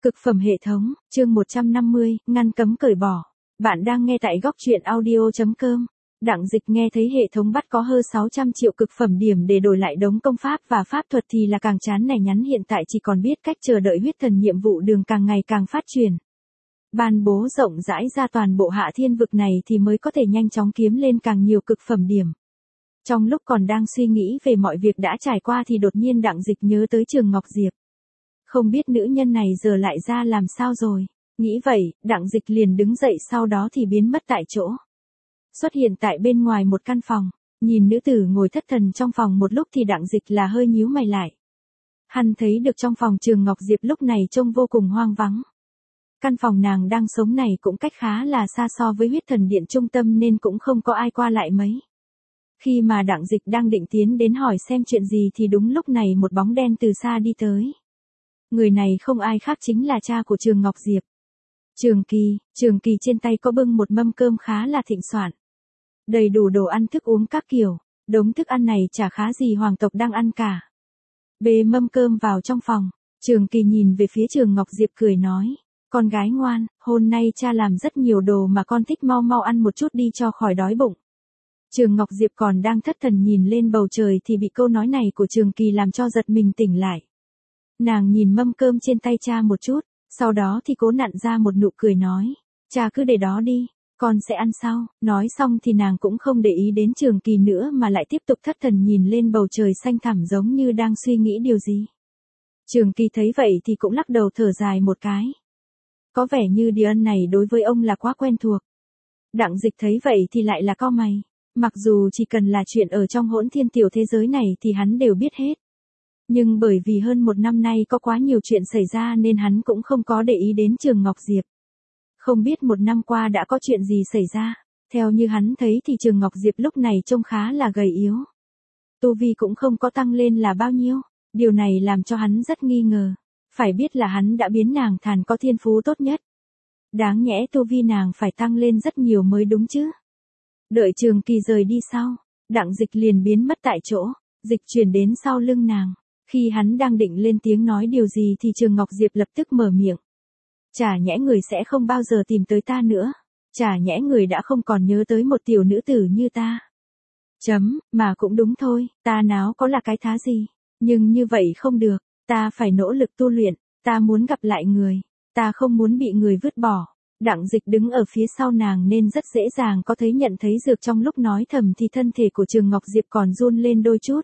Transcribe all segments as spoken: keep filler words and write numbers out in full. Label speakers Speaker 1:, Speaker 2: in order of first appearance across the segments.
Speaker 1: Cực phẩm hệ thống, chương một trăm năm mươi, ngăn cấm cởi bỏ. Bạn đang nghe tại góc truyện audio chấm com. Đặng Dịch nghe thấy hệ thống bắt có hơn sáu trăm triệu cực phẩm điểm để đổi lại đống công pháp và pháp thuật thì là càng chán nảy nhắn, hiện tại chỉ còn biết cách chờ đợi huyết thần nhiệm vụ đường càng ngày càng phát triển. Ban bố rộng rãi ra toàn bộ hạ thiên vực này thì mới có thể nhanh chóng kiếm lên càng nhiều cực phẩm điểm. Trong lúc còn đang suy nghĩ về mọi việc đã trải qua thì đột nhiên Đặng Dịch nhớ tới Trường Ngọc Diệp. Không biết nữ nhân này giờ lại ra làm sao rồi. Nghĩ vậy, Đặng Dịch liền đứng dậy, sau đó thì biến mất tại chỗ. Xuất hiện tại bên ngoài một căn phòng, nhìn nữ tử ngồi thất thần trong phòng một lúc thì Đặng Dịch là hơi nhíu mày lại. Hắn thấy được trong phòng Trường Ngọc Diệp lúc này trông vô cùng hoang vắng. Căn phòng nàng đang sống này cũng cách khá là xa so với huyết thần điện trung tâm nên cũng không có ai qua lại mấy. Khi mà Đặng Dịch đang định tiến đến hỏi xem chuyện gì thì đúng lúc này một bóng đen từ xa đi tới. Người này không ai khác chính là cha của Trường Ngọc Diệp. Trường Kỳ, Trường Kỳ trên tay có bưng một mâm cơm khá là thịnh soạn. Đầy đủ đồ ăn thức uống các kiểu, đống thức ăn này chả khá gì hoàng tộc đang ăn cả. Bê mâm cơm vào trong phòng, Trường Kỳ nhìn về phía Trường Ngọc Diệp cười nói, con gái ngoan, hôm nay cha làm rất nhiều đồ mà con thích, mau mau ăn một chút đi cho khỏi đói bụng. Trường Ngọc Diệp còn đang thất thần nhìn lên bầu trời thì bị câu nói này của Trường Kỳ làm cho giật mình tỉnh lại. Nàng nhìn mâm cơm trên tay cha một chút, sau đó thì cố nặn ra một nụ cười nói, cha cứ để đó đi, con sẽ ăn sau. Nói xong thì nàng cũng không để ý đến Trường Kỳ nữa mà lại tiếp tục thất thần nhìn lên bầu trời xanh thẳm giống như đang suy nghĩ điều gì. Trường Kỳ thấy vậy thì cũng lắc đầu thở dài một cái. Có vẻ như điều ân này đối với ông là quá quen thuộc. Đặng Dịch thấy vậy thì lại là cau mày. Mặc dù chỉ cần là chuyện ở trong hỗn thiên tiểu thế giới này thì hắn đều biết hết. Nhưng bởi vì hơn một năm nay có quá nhiều chuyện xảy ra nên hắn cũng không có để ý đến Trường Ngọc Diệp. Không biết một năm qua đã có chuyện gì xảy ra. Theo như hắn thấy thì Trường Ngọc Diệp lúc này trông khá là gầy yếu. Tu vi cũng không có tăng lên là bao nhiêu. Điều này làm cho hắn rất nghi ngờ. Phải biết là hắn đã biến nàng thành có thiên phú tốt nhất. Đáng nhẽ tu vi nàng phải tăng lên rất nhiều mới đúng chứ. Đợi Trường Kỳ rời đi sau, Đặng Dịch liền biến mất tại chỗ, dịch chuyển đến sau lưng nàng. Khi hắn đang định lên tiếng nói điều gì thì Trường Ngọc Diệp lập tức mở miệng. Chả nhẽ người sẽ không bao giờ tìm tới ta nữa. Chả nhẽ người đã không còn nhớ tới một tiểu nữ tử như ta. Chấm, mà cũng đúng thôi, ta nào có là cái thá gì. Nhưng như vậy không được, ta phải nỗ lực tu luyện, ta muốn gặp lại người, ta không muốn bị người vứt bỏ. Đặng Dịch đứng ở phía sau nàng nên rất dễ dàng có thấy nhận thấy dược trong lúc nói thầm thì thân thể của Trường Ngọc Diệp còn run lên đôi chút.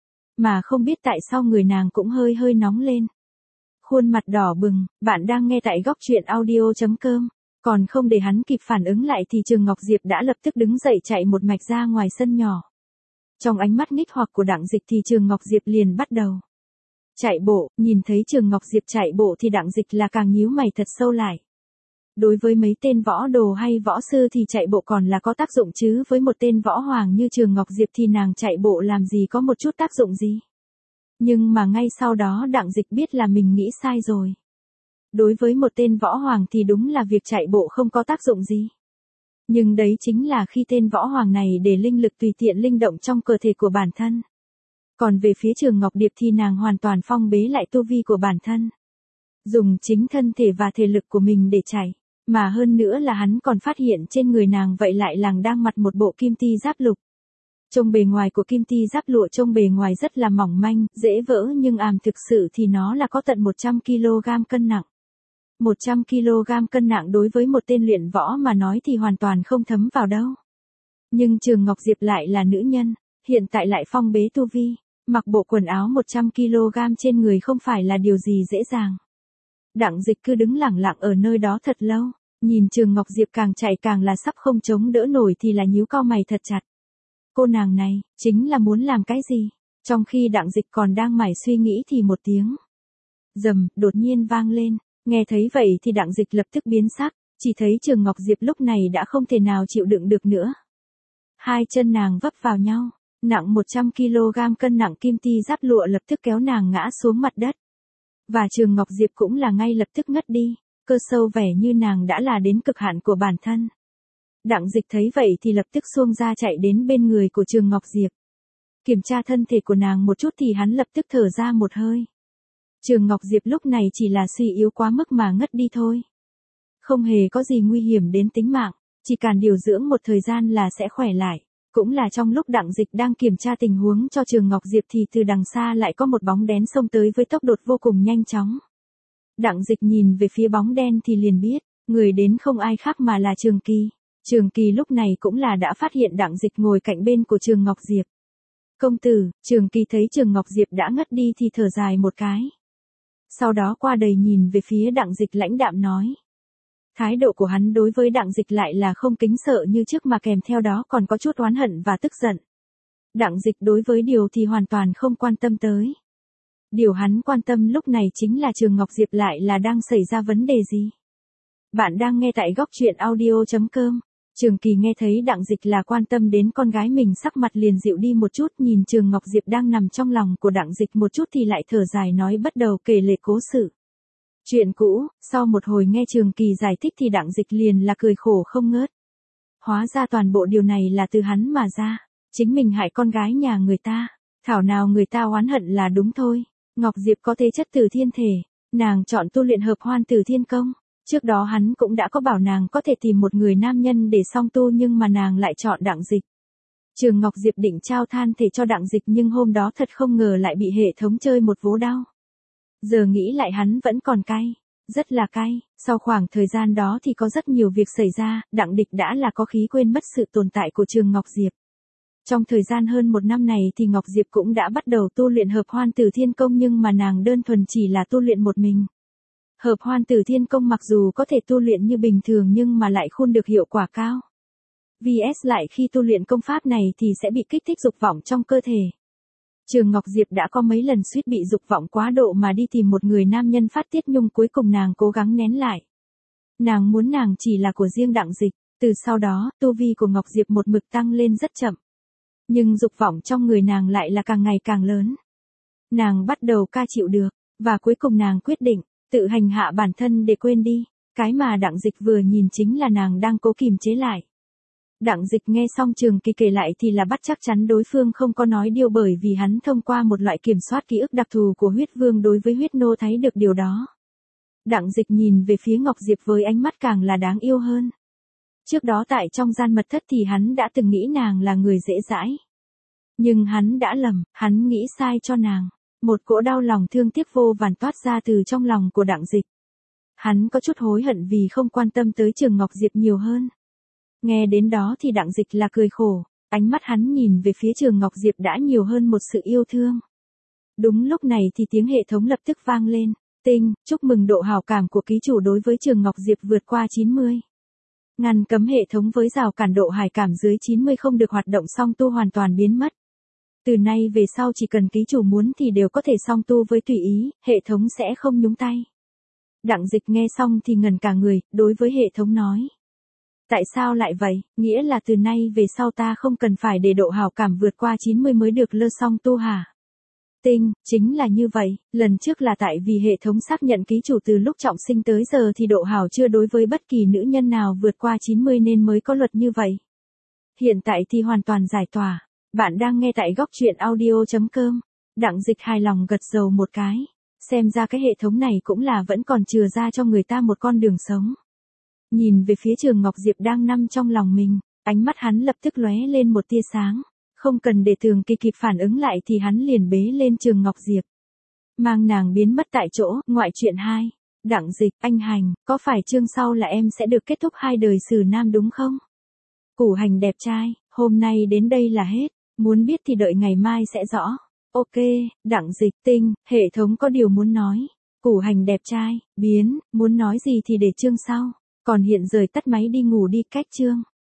Speaker 1: Mà không biết tại sao người nàng cũng hơi hơi nóng lên. Khuôn mặt đỏ bừng, bạn đang nghe tại góc truyện audio chấm com. Còn không để hắn kịp phản ứng lại thì Trường Ngọc Diệp đã lập tức đứng dậy chạy một mạch ra ngoài sân nhỏ. Trong ánh mắt nghích hoặc của Đặng Dịch thì Trường Ngọc Diệp liền bắt đầu chạy bộ. Nhìn thấy Trường Ngọc Diệp chạy bộ thì Đặng Dịch là càng nhíu mày thật sâu lại. Đối với mấy tên võ đồ hay võ sư thì chạy bộ còn là có tác dụng chứ với một tên võ hoàng như Trường Ngọc Diệp thì nàng chạy bộ làm gì có một chút tác dụng gì. Nhưng mà ngay sau đó Đặng Dịch biết là mình nghĩ sai rồi. Đối với một tên võ hoàng thì đúng là việc chạy bộ không có tác dụng gì. Nhưng đấy chính là khi tên võ hoàng này để linh lực tùy tiện linh động trong cơ thể của bản thân. Còn về phía Trường Ngọc Điệp thì nàng hoàn toàn phong bế lại tu vi của bản thân. Dùng chính thân thể và thể lực của mình để chạy. Mà hơn nữa là hắn còn phát hiện trên người nàng vậy lại làng đang mặc một bộ kim ti giáp lục. Trông bề ngoài của kim ti giáp lụa trông bề ngoài rất là mỏng manh, dễ vỡ nhưng àm thực sự thì nó là có tận một trăm ki lô gam cân nặng. một trăm ki lô gam cân nặng đối với một tên luyện võ mà nói thì hoàn toàn không thấm vào đâu. Nhưng Trường Ngọc Diệp lại là nữ nhân, hiện tại lại phong bế tu vi, mặc bộ quần áo một trăm ki lô gam trên người không phải là điều gì dễ dàng. Đặng Dịch cứ đứng lẳng lặng ở nơi đó thật lâu, nhìn Trường Ngọc Diệp càng chạy càng là sắp không chống đỡ nổi thì là nhíu cau mày thật chặt. Cô nàng này, chính là muốn làm cái gì? Trong khi Đặng Dịch còn đang mải suy nghĩ thì một tiếng rầm đột nhiên vang lên, nghe thấy vậy thì Đặng Dịch lập tức biến sắc, chỉ thấy Trường Ngọc Diệp lúc này đã không thể nào chịu đựng được nữa. Hai chân nàng vấp vào nhau, nặng một trăm ki lô gam cân nặng kim ti giáp lụa lập tức kéo nàng ngã xuống mặt đất. Và Trường Ngọc Diệp cũng là ngay lập tức ngất đi, cơ sâu vẻ như nàng đã là đến cực hạn của bản thân. Đặng Dịch thấy vậy thì lập tức xuông ra chạy đến bên người của Trường Ngọc Diệp. Kiểm tra thân thể của nàng một chút thì hắn lập tức thở ra một hơi. Trường Ngọc Diệp lúc này chỉ là suy yếu quá mức mà ngất đi thôi. Không hề có gì nguy hiểm đến tính mạng, chỉ cần điều dưỡng một thời gian là sẽ khỏe lại. Cũng là trong lúc Đặng Dịch đang kiểm tra tình huống cho Trường Ngọc Diệp thì từ đằng xa lại có một bóng đen xông tới với tốc độ vô cùng nhanh chóng. Đặng Dịch nhìn về phía bóng đen thì liền biết, người đến không ai khác mà là Trường Kỳ. Trường Kỳ lúc này cũng là đã phát hiện Đặng Dịch ngồi cạnh bên của Trường Ngọc Diệp. Công tử, Trường Kỳ thấy Trường Ngọc Diệp đã ngất đi thì thở dài một cái. Sau đó qua đầy nhìn về phía Đặng Dịch lãnh đạm nói. Thái độ của hắn đối với Đặng Dịch lại là không kính sợ như trước mà kèm theo đó còn có chút oán hận và tức giận. Đặng Dịch đối với điều thì hoàn toàn không quan tâm tới. Điều hắn quan tâm lúc này chính là Trường Ngọc Diệp lại là đang xảy ra vấn đề gì. Bạn đang nghe tại góc truyện audio chấm com. Trường Kỳ nghe thấy Đặng Dịch là quan tâm đến con gái mình sắc mặt liền dịu đi một chút, nhìn Trường Ngọc Diệp đang nằm trong lòng của Đặng Dịch một chút thì lại thở dài nói bắt đầu kể lể cố sự. Chuyện cũ, sau một hồi nghe Trường Kỳ giải thích thì Đặng Dịch liền là cười khổ không ngớt. Hóa ra toàn bộ điều này là từ hắn mà ra, chính mình hại con gái nhà người ta, thảo nào người ta oán hận là đúng thôi. Ngọc Diệp có thế chất từ thiên thể, nàng chọn tu luyện hợp hoan từ thiên công. Trước đó hắn cũng đã có bảo nàng có thể tìm một người nam nhân để song tu nhưng mà nàng lại chọn Đặng Dịch. Trường Ngọc Diệp định trao than thể cho Đặng Dịch nhưng hôm đó thật không ngờ lại bị hệ thống chơi một vố đau. Giờ nghĩ lại hắn vẫn còn cay, rất là cay, sau khoảng thời gian đó thì có rất nhiều việc xảy ra, Đặng Địch đã là có khí quên mất sự tồn tại của Trường Ngọc Diệp. Trong thời gian hơn một năm này thì Ngọc Diệp cũng đã bắt đầu tu luyện hợp hoan tử thiên công nhưng mà nàng đơn thuần chỉ là tu luyện một mình. Hợp hoan tử thiên công mặc dù có thể tu luyện như bình thường nhưng mà lại khôn được hiệu quả cao. vê ét lại khi tu luyện công pháp này thì sẽ bị kích thích dục vọng trong cơ thể. Trường Ngọc Diệp đã có mấy lần suýt bị dục vọng quá độ mà đi tìm một người nam nhân phát tiết nhưng cuối cùng nàng cố gắng nén lại. Nàng muốn nàng chỉ là của riêng Đặng Dịch, từ sau đó tu vi của Ngọc Diệp một mực tăng lên rất chậm. Nhưng dục vọng trong người nàng lại là càng ngày càng lớn. Nàng bắt đầu ca chịu được, và cuối cùng nàng quyết định, tự hành hạ bản thân để quên đi, cái mà Đặng Dịch vừa nhìn chính là nàng đang cố kìm chế lại. Đặng Dịch nghe xong Trường Kỳ kể lại thì là bắt chắc chắn đối phương không có nói điều bởi vì hắn thông qua một loại kiểm soát ký ức đặc thù của huyết vương đối với huyết nô thấy được điều đó. Đặng Dịch nhìn về phía Ngọc Diệp với ánh mắt càng là đáng yêu hơn. Trước đó tại trong gian mật thất thì hắn đã từng nghĩ nàng là người dễ dãi. Nhưng hắn đã lầm, hắn nghĩ sai cho nàng. Một cỗ đau lòng thương tiếc vô vàn toát ra từ trong lòng của Đặng Dịch. Hắn có chút hối hận vì không quan tâm tới Trường Ngọc Diệp nhiều hơn. Nghe đến đó thì Đặng Dịch là cười khổ, ánh mắt hắn nhìn về phía Trường Ngọc Diệp đã nhiều hơn một sự yêu thương. Đúng lúc này thì tiếng hệ thống lập tức vang lên, tinh, chúc mừng độ hảo cảm của ký chủ đối với Trường Ngọc Diệp vượt qua chín mươi. Ngăn cấm hệ thống với rào cản độ hài cảm dưới chín mươi không được hoạt động song tu hoàn toàn biến mất. Từ nay về sau chỉ cần ký chủ muốn thì đều có thể song tu với tùy ý, hệ thống sẽ không nhúng tay. Đặng Dịch nghe xong thì ngần cả người, đối với hệ thống nói. Tại sao lại vậy, nghĩa là từ nay về sau ta không cần phải để độ hảo cảm vượt qua chín mươi mới được lơ song tu hả? Tinh, chính là như vậy, lần trước là tại vì hệ thống xác nhận ký chủ từ lúc trọng sinh tới giờ thì độ hảo chưa đối với bất kỳ nữ nhân nào vượt qua chín mươi nên mới có luật như vậy. Hiện tại thì hoàn toàn giải tỏa. Bạn đang nghe tại góc truyện audio chấm com. Đặng Dịch hài lòng gật đầu một cái. Xem ra cái hệ thống này cũng là vẫn còn chừa ra cho người ta một con đường sống. Nhìn về phía Trường Ngọc Diệp đang nằm trong lòng mình, ánh mắt hắn lập tức lóe lên một tia sáng. Không cần để Trường Kỳ kịp phản ứng lại thì hắn liền bế lên Trường Ngọc Diệp. Mang nàng biến mất tại chỗ, ngoại truyện hai. Đặng Dịch, anh Hành, có phải chương sau là em sẽ được kết thúc hai đời xử nam đúng không? Củ Hành đẹp trai, hôm nay đến đây là hết. Muốn biết thì đợi ngày mai sẽ rõ. Ok, Đặng Dịch, tinh, hệ thống có điều muốn nói. Củ Hành đẹp trai, biến, muốn nói gì thì để chương sau. Còn hiện giờ tắt máy đi ngủ đi, cách chương.